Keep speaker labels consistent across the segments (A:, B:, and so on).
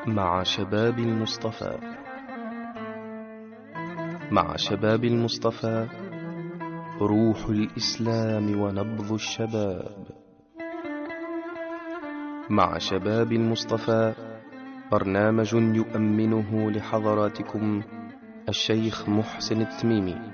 A: مع شباب المصطفى. مع شباب المصطفى، روح الإسلام ونبض الشباب. مع شباب المصطفى، برنامج يؤمنه لحضراتكم الشيخ محسن التميمي.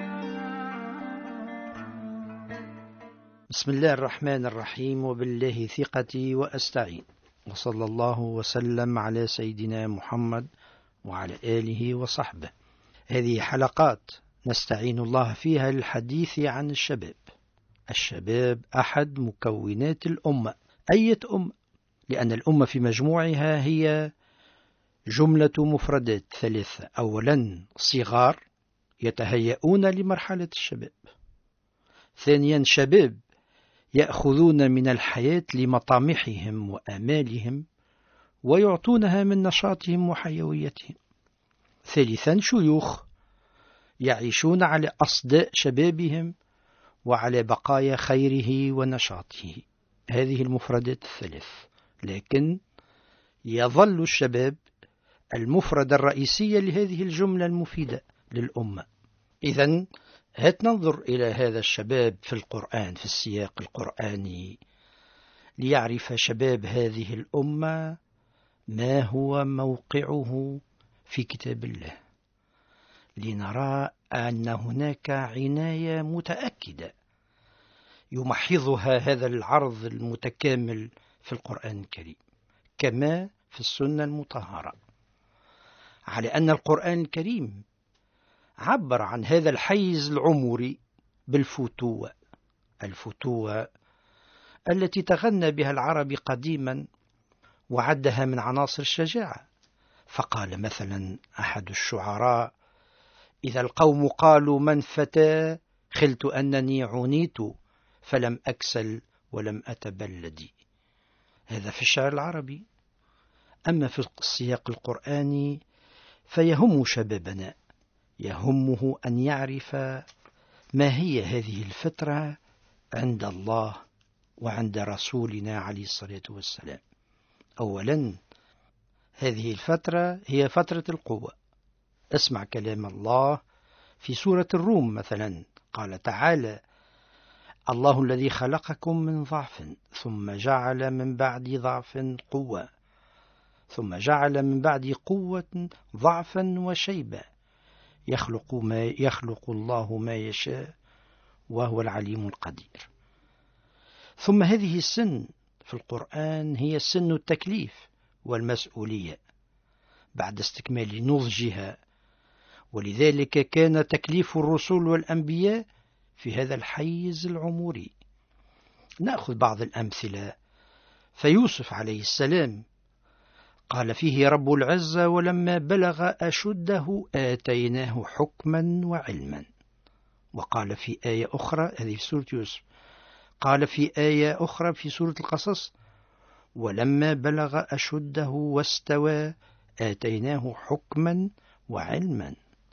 B: بسم الله الرحمن الرحيم، وبالله ثقتي وأستعين، وصلى الله وسلم على سيدنا محمد وعلى آله وصحبه. هذه حلقات نستعين الله فيها للحديث عن الشباب. الشباب أحد مكونات الأمة. أية أمة؟ لأن الأمة في مجموعها هي جملة مفردات ثلاثة. أولا صغار يتهيئون لمرحلة الشباب. ثانيا شباب يأخذون من الحياة لمطامحهم وآمالهم ويعطونها من نشاطهم وحيويتهم. ثالثا شيوخ يعيشون على أصداء شبابهم وعلى بقايا خيره ونشاطه. هذه المفردات الثلاث، لكن يظل الشباب المفردة الرئيسية لهذه الجملة المفيدة للأمة. إذن هات ننظر إلى هذا الشباب في القرآن، في السياق القرآني، ليعرف شباب هذه الأمة ما هو موقعه في كتاب الله، لنرى أن هناك عناية متأكدة يمحضها هذا العرض المتكامل في القرآن الكريم كما في السنة المطهرة، على أن القرآن الكريم عبر عن هذا الحيز العمري بالفتوة. الفتوة التي تغنى بها العرب قديما وعدها من عناصر الشجاعة. فقال مثلا أحد الشعراء: إذا القوم قالوا من فتى، خلت أنني عنيت فلم أكسل ولم أتبلدي. هذا في الشعر العربي. أما في السياق القرآني فيهم شبابنا، يهمه أن يعرف ما هي هذه الفترة عند الله وعند رسولنا عليه الصلاة والسلام. أولا هذه الفترة هي فترة القوة. اسمع كلام الله في سورة الروم مثلا، قال تعالى: الله الذي خلقكم من ضعف ثم جعل من بعد ضعف قوة ثم جعل من بعد قوة ضعفا وشيبة يخلق الله ما يشاء وهو العليم القدير. ثم هذه السن في القرآن هي سن التكليف والمسؤولية بعد استكمال نضجها، ولذلك كان تكليف الرسل والأنبياء في هذا الحيز العمري. نأخذ بعض الأمثلة. فيوسف عليه السلام قال فيه رب العزة: ولما بلغ أشده آتيناه حكما وعلما. وقال في آية أخرى، هذه في سورة يوسف، قال في آية أخرى في سورة القصص: ولما بلغ أشده واستوى آتيناه حكما وعلما.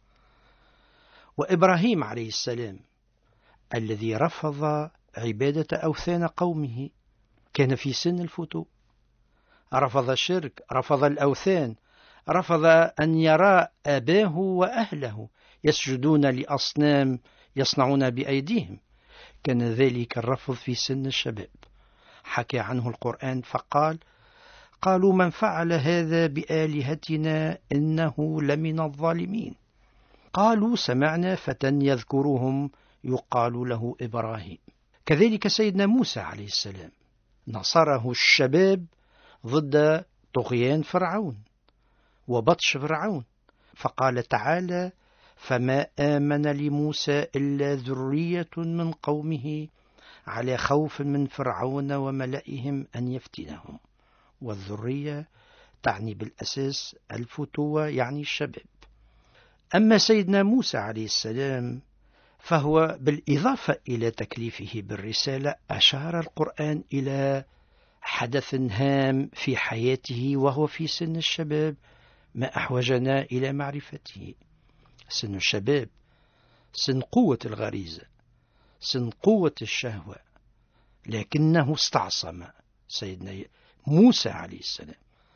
B: وإبراهيم عليه السلام الذي رفض عبادة أوثان قومه كان في سن الفتوة، رفض الشرك، رفض الأوثان، رفض أن يرى أباه وأهله يسجدون لأصنام يصنعون بأيديهم. كان ذلك الرفض في سن الشباب. حكى عنه القرآن فقال: قالوا من فعل هذا بآلهتنا إنه لمن الظالمين. قالوا سمعنا فتى يذكرهم يقال له إبراهيم. كذلك سيدنا موسى عليه السلام نصره الشباب ضد طغيان فرعون وبطش فرعون، فقال تعالى: فما آمن لموسى إلا ذرية من قومه على خوف من فرعون وملئهم أن يفتنهم. والذرية تعني بالأساس الفتوة، يعني الشباب. أما سيدنا موسى عليه السلام فهو بالإضافة إلى تكليفه بالرسالة أشار القرآن إلى حدث هام في حياته وهو في سن الشباب، ما أحوجنا إلى معرفته. سن الشباب سن قوة الغريزة، سن قوة الشهوة، لكنه استعصم سيدنا موسى عليه السلام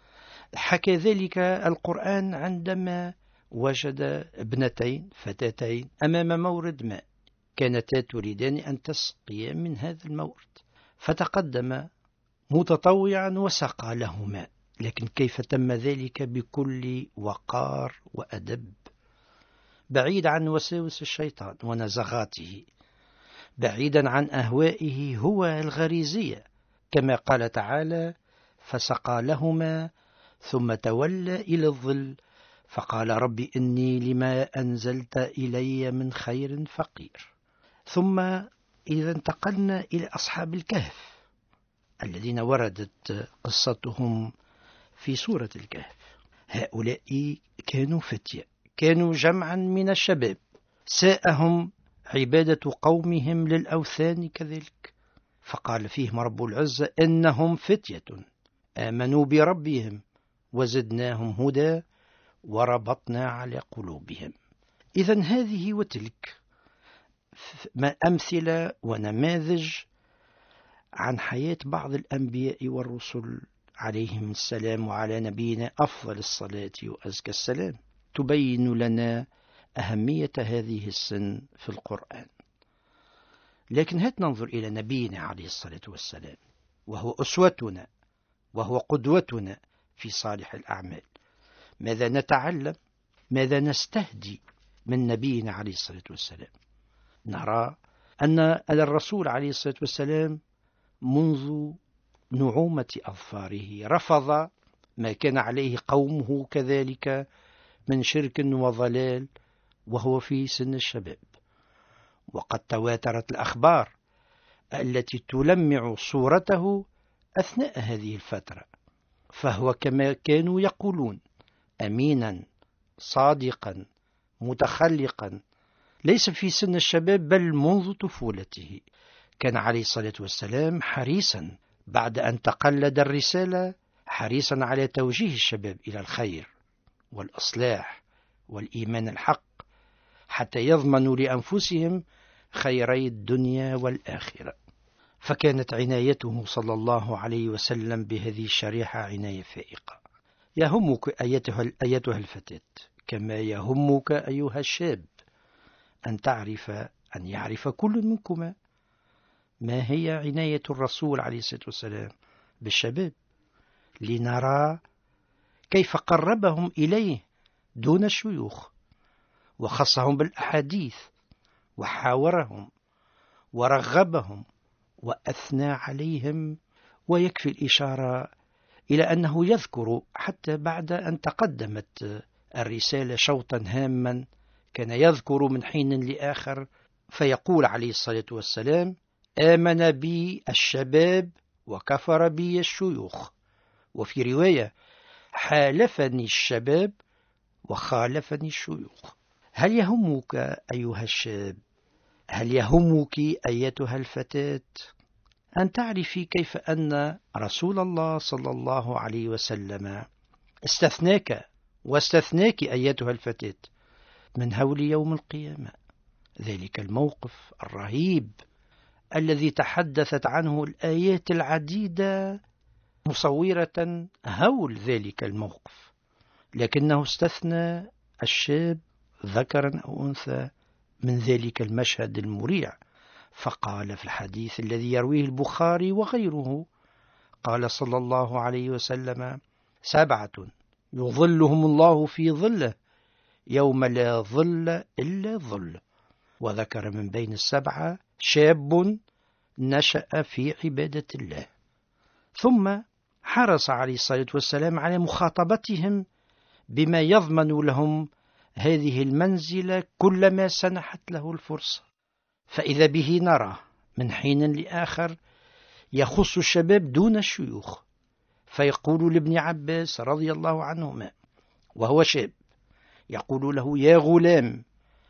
B: حكى ذلك القرآن عندما وجد ابنتين فتاتين أمام مورد ماء، كانتا تريدان أن تسقيا من هذا المورد، فتقدم متطوعا وسقى لهما، لكن كيف تم ذلك؟ بكل وقار وأدب، بعيد عن وساوس الشيطان ونزغاته، بعيدا عن أهوائه هو الغريزية، كما قال تعالى: فسقى لهما ثم تولى إلى الظل فقال رب إني لما أنزلت إلي من خير فقير. ثم إذا انتقلنا إلى أصحاب الكهف الذين وردت قصتهم في سورة الكهف، هؤلاء كانوا فتية، كانوا جمعا من الشباب، ساءهم عبادة قومهم للأوثان كذلك، فقال فيهم رب العزة إنهم فتية آمنوا بربهم وزدناهم هدى وربطنا على قلوبهم. إذن هذه وتلك أمثلة ونماذج عن حياة بعض الأنبياء والرسل عليهم السلام، وعلى نبينا أفضل الصلاة وأزكى السلام، تبين لنا أهمية هذه السن في القرآن. لكن هات ننظر إلى نبينا عليه الصلاة والسلام، وهو أسوتنا وهو قدوتنا في صالح الأعمال. ماذا نتعلم؟ ماذا نستهدي من نبينا عليه الصلاة والسلام؟ نرى أن الرسول عليه الصلاة والسلام منذ نعومة أظفاره رفض ما كان عليه قومه كذلك من شرك وضلال وهو في سن الشباب، وقد تواترت الأخبار التي تلمع صورته أثناء هذه الفترة، فهو كما كانوا يقولون أمينا صادقا متخلقا، ليس في سن الشباب بل منذ طفولته. كان عليه الصلاة والسلام حريصا بعد أن تقلد الرسالة، حريصا على توجيه الشباب إلى الخير والإصلاح والإيمان الحق، حتى يضمنوا لأنفسهم خيري الدنيا والآخرة. فكانت عنايته صلى الله عليه وسلم بهذه الشريحة عناية فائقة. يهمك أيتها الفتاة كما يهمك أيها الشاب أن يعرف كل منكما ما هي عناية الرسول عليه الصلاة والسلام بالشباب، لنرى كيف قربهم إليه دون الشيوخ، وخصهم بالأحاديث، وحاورهم ورغبهم وأثنى عليهم. ويكفي الإشارة إلى أنه يذكر حتى بعد أن تقدمت الرسالة شوطا هاما، كان يذكر من حين لآخر فيقول عليه الصلاة والسلام: آمن بي الشباب وكفر بي الشيوخ. وفي رواية: حالفني الشباب وخالفني الشيوخ. هل يهمك أيها الشاب، هل يهمك أيتها الفتاة أن تعرفي كيف أن رسول الله صلى الله عليه وسلم استثناك واستثناك أيتها الفتاة من هول يوم القيامة، ذلك الموقف الرهيب الذي تحدثت عنه الآيات العديدة مصورة هول ذلك الموقف، لكنه استثنى الشاب ذكرا أو أنثى من ذلك المشهد المريع، فقال في الحديث الذي يرويه البخاري وغيره، قال صلى الله عليه وسلم: 7 يظلهم الله في ظله يوم لا ظل إلا ظل. وذكر من بين 7 شاب نشأ في عبادة الله. ثم حرص عليه الصلاة والسلام على مخاطبتهم بما يضمن لهم هذه المنزلة كلما سنحت له الفرصة. فإذا به نرى من حين لآخر يخص الشباب دون الشيوخ، فيقول لابن عباس رضي الله عنهما وهو شاب، يقول له: يا غلام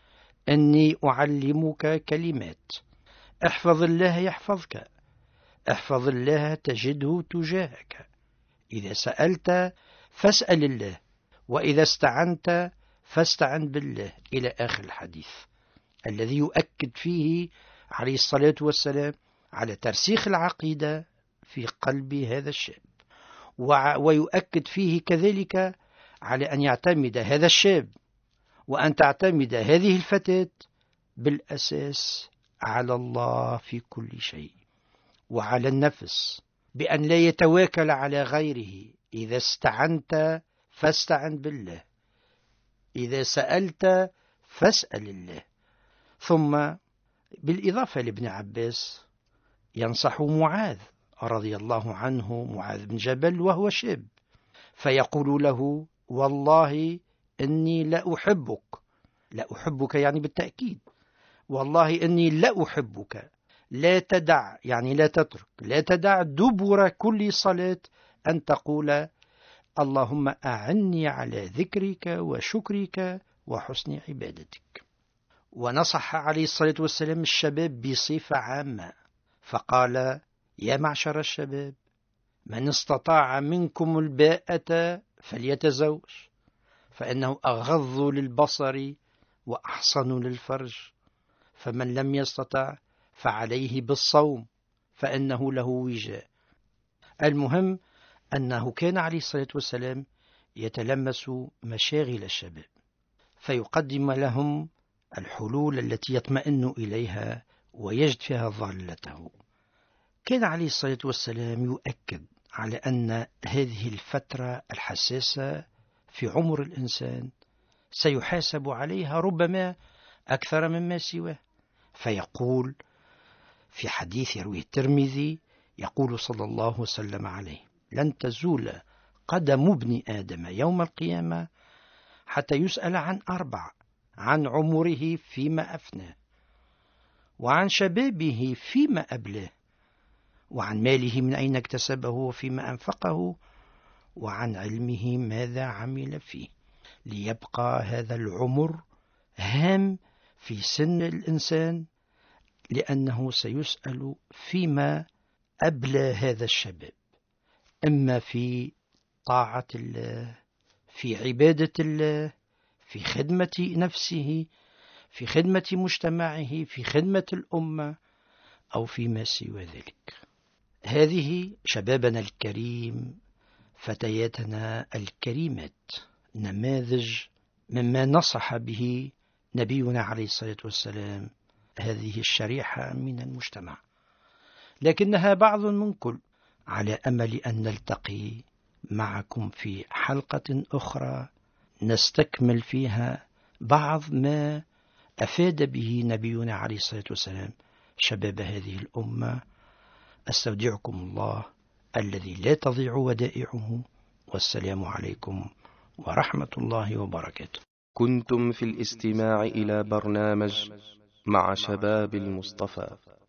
B: أني أعلمك كلمات، احفظ الله يحفظك، احفظ الله تجده تجاهك، إذا سألت فاسأل الله، وإذا استعنت فاستعن بالله، إلى آخر الحديث، الذي يؤكد فيه عليه الصلاة والسلام على ترسيخ العقيدة في قلب هذا الشاب. ويؤكد فيه كذلك على أن يعتمد هذا الشاب وأن تعتمد هذه الفتاة بالأساس على الله في كل شيء، وعلى النفس بأن لا يتواكل على غيره. إذا استعنت فاستعن بالله، إذا سألت فاسأل الله. ثم بالإضافة لابن عباس ينصح معاذ رضي الله عنه، معاذ بن جبل وهو شاب، فيقول له: والله إني لا أحبك، لا أحبك يعني بالتأكيد، والله إني لا أحبك، لا تدع يعني لا تترك، لا تدع دبر كل صلاة أن تقول: اللهم أعني على ذكرك وشكرك وحسن عبادتك. ونصح عليه الصلاة والسلام الشباب بصفة عامة، فقال: يا معشر الشباب، من استطاع منكم الباءة فليتزوج، فإنه أغض للبصر وأحصن للفرج، فمن لم يستطع فعليه بالصوم فإنه له وجاء. المهم أنه كان عليه الصلاة والسلام يتلمس مشاغل الشباب فيقدم لهم الحلول التي يطمئن إليها ويجد فيها ضالته. كان عليه الصلاة والسلام يؤكد على أن هذه الفترة الحساسة في عمر الإنسان سيحاسب عليها ربما أكثر مما سواه، فيقول في حديث يرويه الترمذي، يقول صلى الله وسلم عليه: لن تزول قدم ابن آدم يوم القيامة حتى يسأل عن 4: عن عمره فيما أفناه، وعن شبابه فيما أبلاه، وعن ماله من أين اكتسبه وفيما أنفقه، وعن علمه ماذا عمل فيه. ليبقى هذا العمر هام في سن الإنسان، لأنه سيسأل فيما أبلى هذا الشباب، إما في طاعة الله، في عبادة الله، في خدمة نفسه، في خدمة مجتمعه، في خدمة الأمة، أو فيما سوى ذلك. هذه شبابنا الكريم، فتياتنا الكريمات، نماذج مما نصح به نبينا عليه الصلاة والسلام هذه الشريحة من المجتمع، لكنها بعض من كل. على أمل أن نلتقي معكم في حلقة أخرى نستكمل فيها بعض ما أفاد به نبينا عليه الصلاة والسلام شباب هذه الأمة. أستودعكم الله الذي لا تضيع ودائعه، والسلام عليكم ورحمة الله وبركاته.
A: كنتم في الاستماع إلى برنامج مع شباب المصطفى.